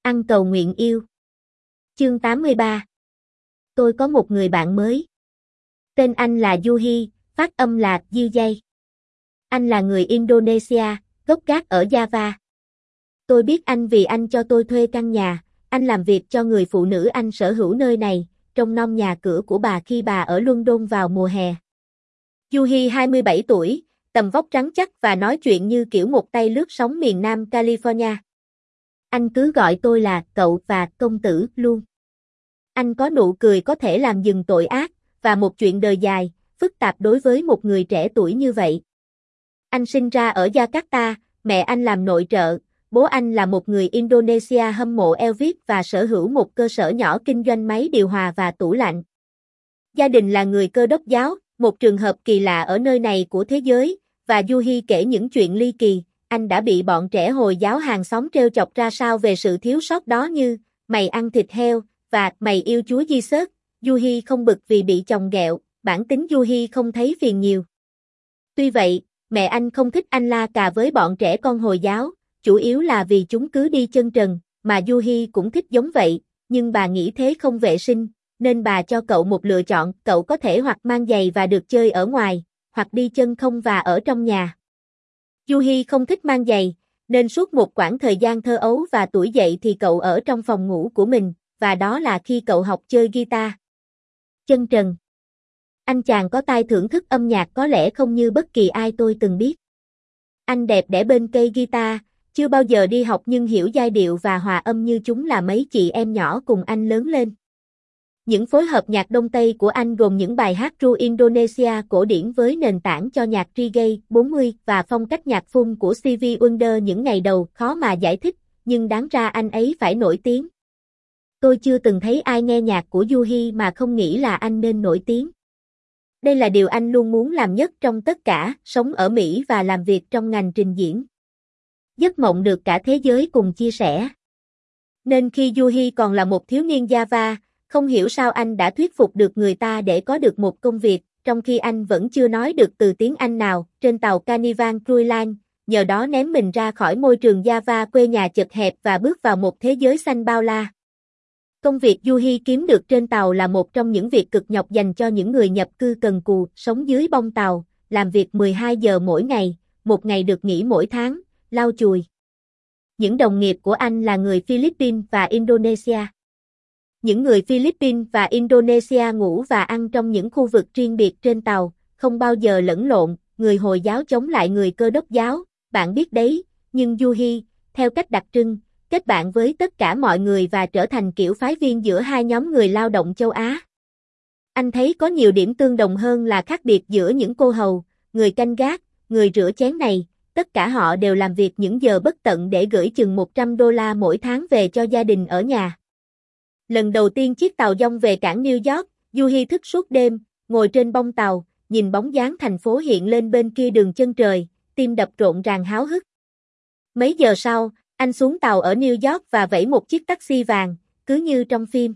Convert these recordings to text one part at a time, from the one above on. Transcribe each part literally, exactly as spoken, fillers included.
Ăn cầu nguyện yêu. Chương tám mươi ba. Tôi có một người bạn mới. Tên anh là Yuhi, phát âm là Yujay. Anh là người Indonesia, gốc gác ở Java. Tôi biết anh vì anh cho tôi thuê căn nhà, anh làm việc cho người phụ nữ anh sở hữu nơi này, trông nom nhà cửa của bà khi bà ở London vào mùa hè. Yuhi hai mươi bảy tuổi, tầm vóc rắn chắc và nói chuyện như kiểu một tay lướt sóng miền Nam California. Anh cứ gọi tôi là cậu và công tử luôn. Anh có nụ cười có thể làm dừng tội ác, và một chuyện đời dài, phức tạp đối với một người trẻ tuổi như vậy. Anh sinh ra ở Jakarta, mẹ anh làm nội trợ, bố anh là một người Indonesia hâm mộ Elvis và sở hữu một cơ sở nhỏ kinh doanh máy điều hòa và tủ lạnh. Gia đình là người Cơ đốc giáo, một trường hợp kỳ lạ ở nơi này của thế giới, và Yuhi kể những chuyện ly kỳ. Anh đã bị bọn trẻ Hồi giáo hàng xóm trêu chọc ra sao về sự thiếu sót đó như mày ăn thịt heo và mày yêu Chúa Jesus. Yuhi không bực vì bị chồng ghẹo, bản tính Yuhi không thấy phiền nhiều. Tuy vậy, mẹ anh không thích anh la cà với bọn trẻ con Hồi giáo, chủ yếu là vì chúng cứ đi chân trần, mà Yuhi cũng thích giống vậy, nhưng bà nghĩ thế không vệ sinh, nên bà cho cậu một lựa chọn, cậu có thể hoặc mang giày và được chơi ở ngoài, hoặc đi chân không và ở trong nhà. Yuhi không thích mang giày, nên suốt một quãng thời gian thơ ấu và tuổi dậy thì cậu ở trong phòng ngủ của mình, và đó là khi cậu học chơi guitar. Chân trần. Anh chàng có tai thưởng thức âm nhạc có lẽ không như bất kỳ ai tôi từng biết. Anh đẹp đẽ bên cây guitar, chưa bao giờ đi học nhưng hiểu giai điệu và hòa âm như chúng là mấy chị em nhỏ cùng anh lớn lên. Những phối hợp nhạc Đông Tây của anh gồm những bài hát ru Indonesia cổ điển với nền tảng cho nhạc reggae bốn mươi và phong cách nhạc phun của Stevie Wonder những ngày đầu khó mà giải thích, nhưng đáng ra anh ấy phải nổi tiếng. Tôi chưa từng thấy ai nghe nhạc của Yuhi mà không nghĩ là anh nên nổi tiếng. Đây là điều anh luôn muốn làm nhất trong tất cả, sống ở Mỹ và làm việc trong ngành trình diễn. Giấc mộng được cả thế giới cùng chia sẻ. Nên khi Yuhi còn là một thiếu niên Java, không hiểu sao anh đã thuyết phục được người ta để có được một công việc, trong khi anh vẫn chưa nói được từ tiếng Anh nào, trên tàu Carnival Cruise Line, nhờ đó ném mình ra khỏi môi trường Java quê nhà chật hẹp và bước vào một thế giới xanh bao la. Công việc Yuhi kiếm được trên tàu là một trong những việc cực nhọc dành cho những người nhập cư cần cù, sống dưới bông tàu, làm việc mười hai giờ mỗi ngày, một ngày được nghỉ mỗi tháng, lau chùi. Những đồng nghiệp của anh là người Philippines và Indonesia. Những người Philippines và Indonesia ngủ và ăn trong những khu vực riêng biệt trên tàu, không bao giờ lẫn lộn, người Hồi giáo chống lại người Cơ đốc giáo, bạn biết đấy, nhưng Yuhi, theo cách đặc trưng, kết bạn với tất cả mọi người và trở thành kiểu phái viên giữa hai nhóm người lao động châu Á. Anh thấy có nhiều điểm tương đồng hơn là khác biệt giữa những cô hầu, người canh gác, người rửa chén này, tất cả họ đều làm việc những giờ bất tận để gửi chừng một trăm đô la mỗi tháng về cho gia đình ở nhà. Lần đầu tiên chiếc tàu dong về cảng New York, Yuhi thức suốt đêm, ngồi trên bông tàu, nhìn bóng dáng thành phố hiện lên bên kia đường chân trời, tim đập rộn ràng háo hức. Mấy giờ sau, anh xuống tàu ở New York và vẫy một chiếc taxi vàng, cứ như trong phim.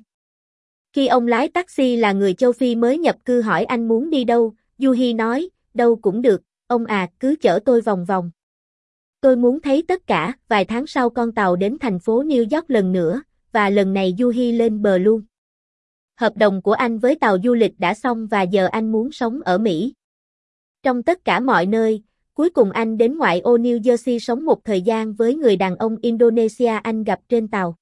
Khi ông lái taxi là người châu Phi mới nhập cư hỏi anh muốn đi đâu, Yuhi nói, đâu cũng được, ông à, cứ chở tôi vòng vòng. Tôi muốn thấy tất cả, vài tháng sau con tàu đến thành phố New York lần nữa, và lần này Yuhi lên bờ luôn. Hợp đồng của anh với tàu du lịch đã xong và giờ anh muốn sống ở Mỹ. Trong tất cả mọi nơi, cuối cùng anh đến ngoại ô New Jersey sống một thời gian với người đàn ông Indonesia anh gặp trên tàu.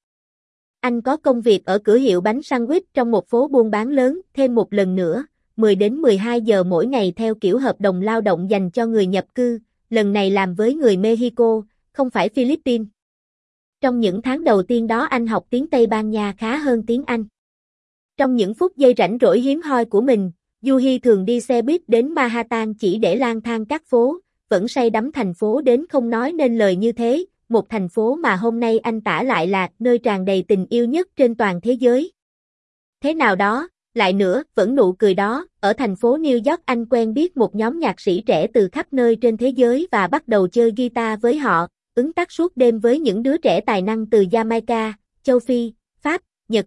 Anh có công việc ở cửa hiệu bánh sandwich trong một phố buôn bán lớn, thêm một lần nữa, mười đến mười hai giờ mỗi ngày theo kiểu hợp đồng lao động dành cho người nhập cư, lần này làm với người Mexico, không phải Philippines. Trong những tháng đầu tiên đó anh học tiếng Tây Ban Nha khá hơn tiếng Anh. Trong những phút giây rảnh rỗi hiếm hoi của mình, Yuhi thường đi xe buýt đến Manhattan chỉ để lang thang các phố, vẫn say đắm thành phố đến không nói nên lời như thế, một thành phố mà hôm nay anh tả lại là nơi tràn đầy tình yêu nhất trên toàn thế giới. Thế nào đó, lại nữa, vẫn nụ cười đó, ở thành phố New York anh quen biết một nhóm nhạc sĩ trẻ từ khắp nơi trên thế giới và bắt đầu chơi guitar với họ, ứng tác suốt đêm với những đứa trẻ tài năng từ Jamaica, châu Phi, Pháp, Nhật.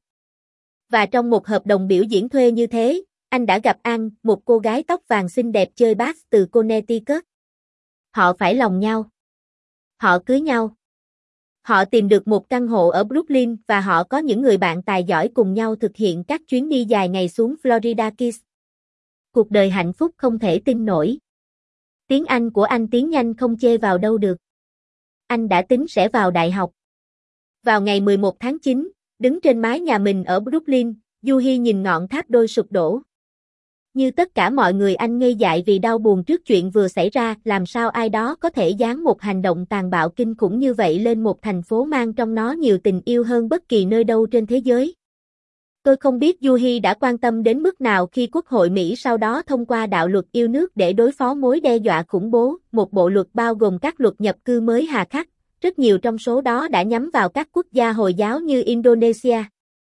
Và trong một hợp đồng biểu diễn thuê như thế, anh đã gặp Ann, một cô gái tóc vàng xinh đẹp chơi bass từ Connecticut. Họ phải lòng nhau. Họ cưới nhau. Họ tìm được một căn hộ ở Brooklyn và họ có những người bạn tài giỏi cùng nhau thực hiện các chuyến đi dài ngày xuống Florida Keys. Cuộc đời hạnh phúc không thể tin nổi. Tiếng Anh của anh tiến nhanh không chê vào đâu được. Anh đã tính sẽ vào đại học. Vào ngày mười một tháng chín, đứng trên mái nhà mình ở Brooklyn, Yuhi nhìn ngọn tháp đôi sụp đổ. Như tất cả mọi người anh ngây dại vì đau buồn trước chuyện vừa xảy ra, làm sao ai đó có thể dán một hành động tàn bạo kinh khủng như vậy lên một thành phố mang trong nó nhiều tình yêu hơn bất kỳ nơi đâu trên thế giới. Tôi không biết Yuhi đã quan tâm đến mức nào khi Quốc hội Mỹ sau đó thông qua đạo luật yêu nước để đối phó mối đe dọa khủng bố, một bộ luật bao gồm các luật nhập cư mới hà khắc, rất nhiều trong số đó đã nhắm vào các quốc gia Hồi giáo như Indonesia.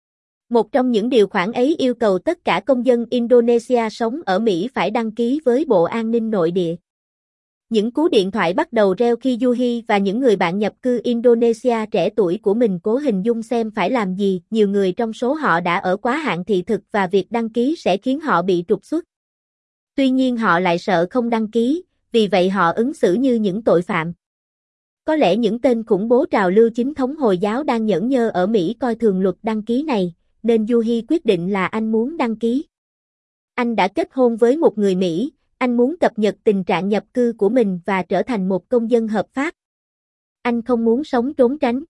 Một trong những điều khoản ấy yêu cầu tất cả công dân Indonesia sống ở Mỹ phải đăng ký với Bộ An ninh Nội địa. Những cú điện thoại bắt đầu reo khi Yuhi và những người bạn nhập cư Indonesia trẻ tuổi của mình cố hình dung xem phải làm gì. Nhiều người trong số họ đã ở quá hạn thị thực và việc đăng ký sẽ khiến họ bị trục xuất. Tuy nhiên họ lại sợ không đăng ký, vì vậy họ ứng xử như những tội phạm. Có lẽ những tên khủng bố trào lưu chính thống Hồi giáo đang nhởn nhơ ở Mỹ coi thường luật đăng ký này, nên Yuhi quyết định là anh muốn đăng ký. Anh đã kết hôn với một người Mỹ, anh muốn cập nhật tình trạng nhập cư của mình và trở thành một công dân hợp pháp. Anh không muốn sống trốn tránh.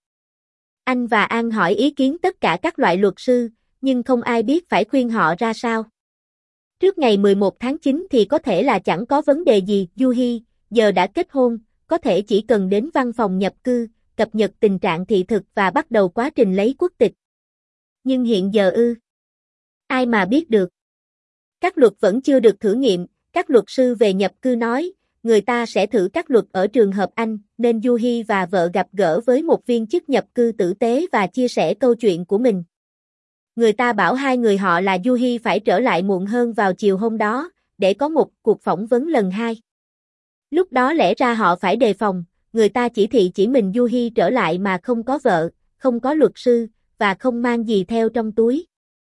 Anh và An hỏi ý kiến tất cả các loại luật sư, nhưng không ai biết phải khuyên họ ra sao. Trước ngày mười một tháng chín thì có thể là chẳng có vấn đề gì. Yuhi, giờ đã kết hôn, có thể chỉ cần đến văn phòng nhập cư, cập nhật tình trạng thị thực và bắt đầu quá trình lấy quốc tịch. Nhưng hiện giờ ư? Ai mà biết được? Các luật vẫn chưa được thử nghiệm, các luật sư về nhập cư nói, người ta sẽ thử các luật ở trường hợp Anh, nên Yuhi và vợ gặp gỡ với một viên chức nhập cư tử tế và chia sẻ câu chuyện của mình. Người ta bảo hai người họ là Yuhi phải trở lại muộn hơn vào chiều hôm đó, để có một cuộc phỏng vấn lần hai. Lúc đó lẽ ra họ phải đề phòng, người ta chỉ thị chỉ mình Yuhi trở lại mà không có vợ, không có luật sư, và không mang gì theo trong túi.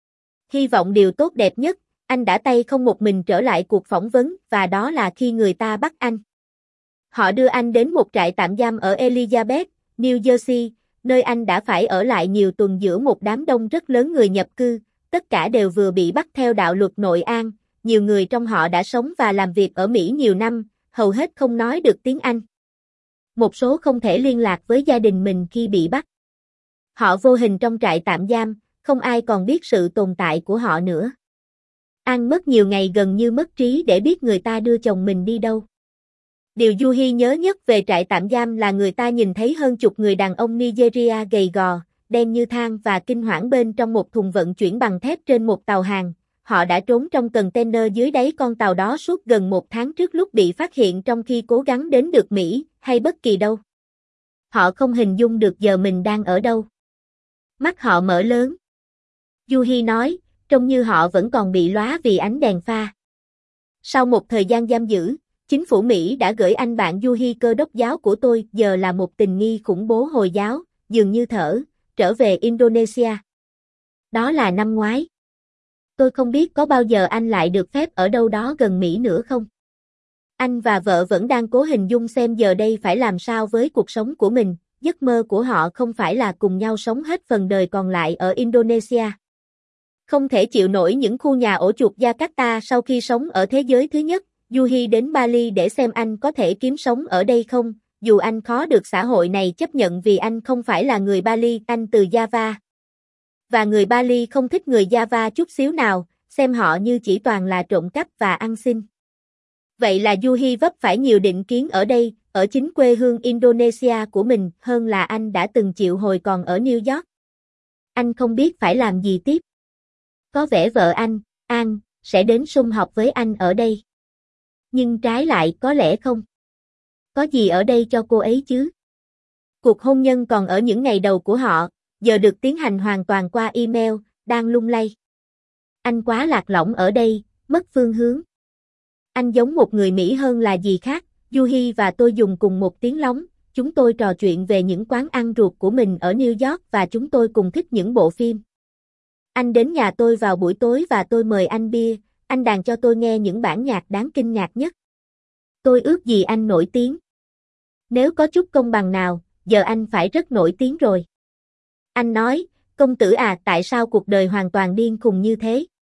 Hy vọng điều tốt đẹp nhất, anh đã tay không một mình trở lại cuộc phỏng vấn, và đó là khi người ta bắt anh. Họ đưa anh đến một trại tạm giam ở Elizabeth, New Jersey, nơi anh đã phải ở lại nhiều tuần giữa một đám đông rất lớn người nhập cư, tất cả đều vừa bị bắt theo đạo luật nội an, nhiều người trong họ đã sống và làm việc ở Mỹ nhiều năm, hầu hết không nói được tiếng Anh. Một số không thể liên lạc với gia đình mình khi bị bắt. Họ vô hình trong trại tạm giam, không ai còn biết sự tồn tại của họ nữa. An mất nhiều ngày gần như mất trí để biết người ta đưa chồng mình đi đâu. Điều Yuhi nhớ nhất về trại tạm giam là người ta nhìn thấy hơn chục người đàn ông Nigeria gầy gò, đen như than và kinh hoảng bên trong một thùng vận chuyển bằng thép trên một tàu hàng. Họ đã trốn trong container dưới đáy con tàu đó suốt gần một tháng trước lúc bị phát hiện trong khi cố gắng đến được Mỹ, hay bất kỳ đâu. Họ không hình dung được giờ mình đang ở đâu. Mắt họ mở lớn. Yuhi nói, trông như họ vẫn còn bị lóa vì ánh đèn pha. Sau một thời gian giam giữ, chính phủ Mỹ đã gửi anh bạn Yuhi Cơ đốc giáo của tôi, giờ là một tình nghi khủng bố Hồi giáo, dường như thở, trở về Indonesia. Đó là năm ngoái. Tôi không biết có bao giờ anh lại được phép ở đâu đó gần Mỹ nữa không? Anh và vợ vẫn đang cố hình dung xem giờ đây phải làm sao với cuộc sống của mình, giấc mơ của họ không phải là cùng nhau sống hết phần đời còn lại ở Indonesia. Không thể chịu nổi những khu nhà ổ chuột Jakarta sau khi sống ở thế giới thứ nhất, Yuhi đến Bali để xem anh có thể kiếm sống ở đây không, dù anh khó được xã hội này chấp nhận vì anh không phải là người Bali, anh từ Java. Và người Bali không thích người Java chút xíu nào, xem họ như chỉ toàn là trộm cắp và ăn xin. Vậy là Yuhi vấp phải nhiều định kiến ở đây, ở chính quê hương Indonesia của mình, hơn là anh đã từng chịu hồi còn ở New York. Anh không biết phải làm gì tiếp. Có vẻ vợ anh, An, sẽ đến sum họp với anh ở đây. Nhưng trái lại có lẽ không. Có gì ở đây cho cô ấy chứ? Cuộc hôn nhân còn ở những ngày đầu của họ, giờ được tiến hành hoàn toàn qua email, đang lung lay. Anh quá lạc lõng ở đây, mất phương hướng. Anh giống một người Mỹ hơn là gì khác, Yuhi và tôi dùng cùng một tiếng lóng, chúng tôi trò chuyện về những quán ăn ruột của mình ở New York và chúng tôi cùng thích những bộ phim. Anh đến nhà tôi vào buổi tối và tôi mời anh bia, anh đàn cho tôi nghe những bản nhạc đáng kinh ngạc nhất. Tôi ước gì anh nổi tiếng. Nếu có chút công bằng nào, giờ anh phải rất nổi tiếng rồi. Anh nói, công tử à, tại sao cuộc đời hoàn toàn điên khùng như thế?